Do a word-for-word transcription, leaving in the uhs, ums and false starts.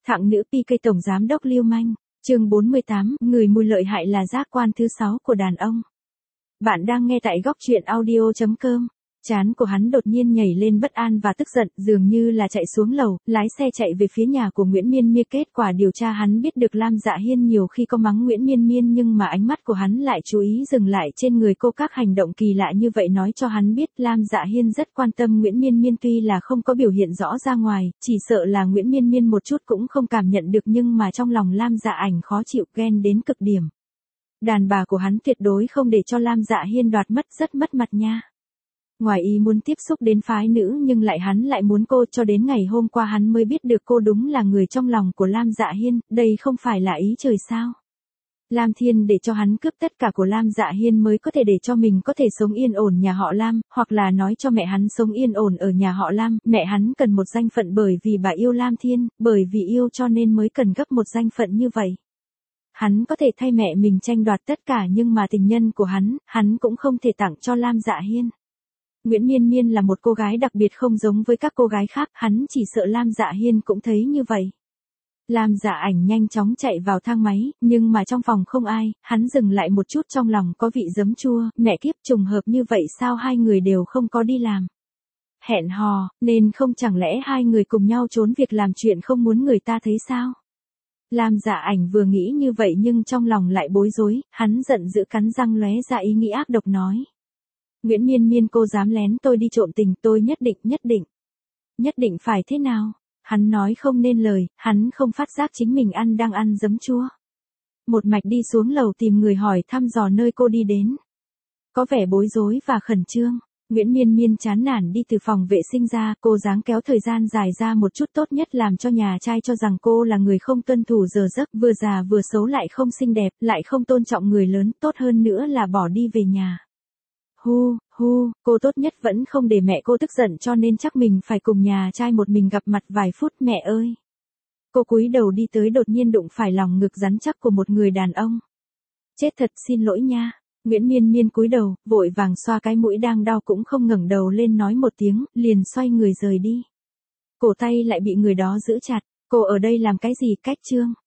Thặng nữ pi cây tổng giám đốc lưu manh, chương bốn mươi tám, người mùi lợi hại là giác quan thứ sáu của đàn ông. Bạn đang nghe tại góc truyện audio chấm com. Trán của hắn đột nhiên nhảy lên bất an và tức giận, dường như là chạy xuống lầu, lái xe chạy về phía nhà của Nguyễn Miên Miên. Kết quả điều tra hắn biết được Lam Dạ Hiên nhiều khi có mắng Nguyễn Miên Miên, nhưng mà ánh mắt của hắn lại chú ý dừng lại trên người cô. Các hành động kỳ lạ như vậy nói cho hắn biết Lam Dạ Hiên rất quan tâm Nguyễn Miên Miên, tuy là không có biểu hiện rõ ra ngoài, chỉ sợ là Nguyễn Miên Miên một chút cũng không cảm nhận được, nhưng mà trong lòng Lam Dạ Ảnh khó chịu, ghen đến cực điểm. Đàn bà của hắn tuyệt đối không để cho Lam Dạ Hiên đoạt mất, rất mất mặt nha. Ngoài ý muốn tiếp xúc đến phái nữ, nhưng lại hắn lại muốn cô, cho đến ngày hôm qua hắn mới biết được cô đúng là người trong lòng của Lam Dạ Hiên, đây không phải là ý trời sao? Lam Thiên để cho hắn cướp tất cả của Lam Dạ Hiên mới có thể để cho mình có thể sống yên ổn nhà họ Lam, hoặc là nói cho mẹ hắn sống yên ổn ở nhà họ Lam. Mẹ hắn cần một danh phận bởi vì bà yêu Lam Thiên, bởi vì yêu cho nên mới cần gấp một danh phận như vậy. Hắn có thể thay mẹ mình tranh đoạt tất cả, nhưng mà tình nhân của hắn, hắn cũng không thể tặng cho Lam Dạ Hiên. Nguyễn Miên Miên là một cô gái đặc biệt không giống với các cô gái khác, hắn chỉ sợ Lam Dạ Hiên cũng thấy như vậy. Lam Dạ Ảnh nhanh chóng chạy vào thang máy, nhưng mà trong phòng không ai, hắn dừng lại một chút, trong lòng có vị giấm chua, mẹ kiếp, trùng hợp như vậy sao hai người đều không có đi làm. Hẹn hò, nên không chẳng lẽ hai người cùng nhau trốn việc làm chuyện không muốn người ta thấy sao? Lam Dạ Ảnh vừa nghĩ như vậy nhưng trong lòng lại bối rối, hắn giận dữ cắn răng lóe ra ý nghĩ ác độc nói. Nguyễn Miên Miên, cô dám lén tôi đi trộm tình, tôi nhất định, nhất định, nhất định phải thế nào? Hắn nói không nên lời, hắn không phát giác chính mình ăn đang ăn giấm chua. Một mạch đi xuống lầu tìm người hỏi thăm dò nơi cô đi đến. Có vẻ bối rối và khẩn trương, Nguyễn Miên Miên chán nản đi từ phòng vệ sinh ra, cô dáng kéo thời gian dài ra một chút, tốt nhất làm cho nhà trai cho rằng cô là người không tuân thủ giờ giấc, vừa già vừa xấu, lại không xinh đẹp, lại không tôn trọng người lớn, tốt hơn nữa là bỏ đi về nhà. Hu, hu, cô tốt nhất vẫn không để mẹ cô tức giận, cho nên chắc mình phải cùng nhà trai một mình gặp mặt vài phút. Mẹ ơi! Cô cúi đầu đi tới, đột nhiên đụng phải lòng ngực rắn chắc của một người đàn ông. Chết thật, xin lỗi nha. Nguyễn Miên Miên cúi đầu, vội vàng xoa cái mũi đang đau, cũng không ngẩng đầu lên nói một tiếng, liền xoay người rời đi. Cổ tay lại bị người đó giữ chặt. Cô ở đây làm cái gì? Cách trương.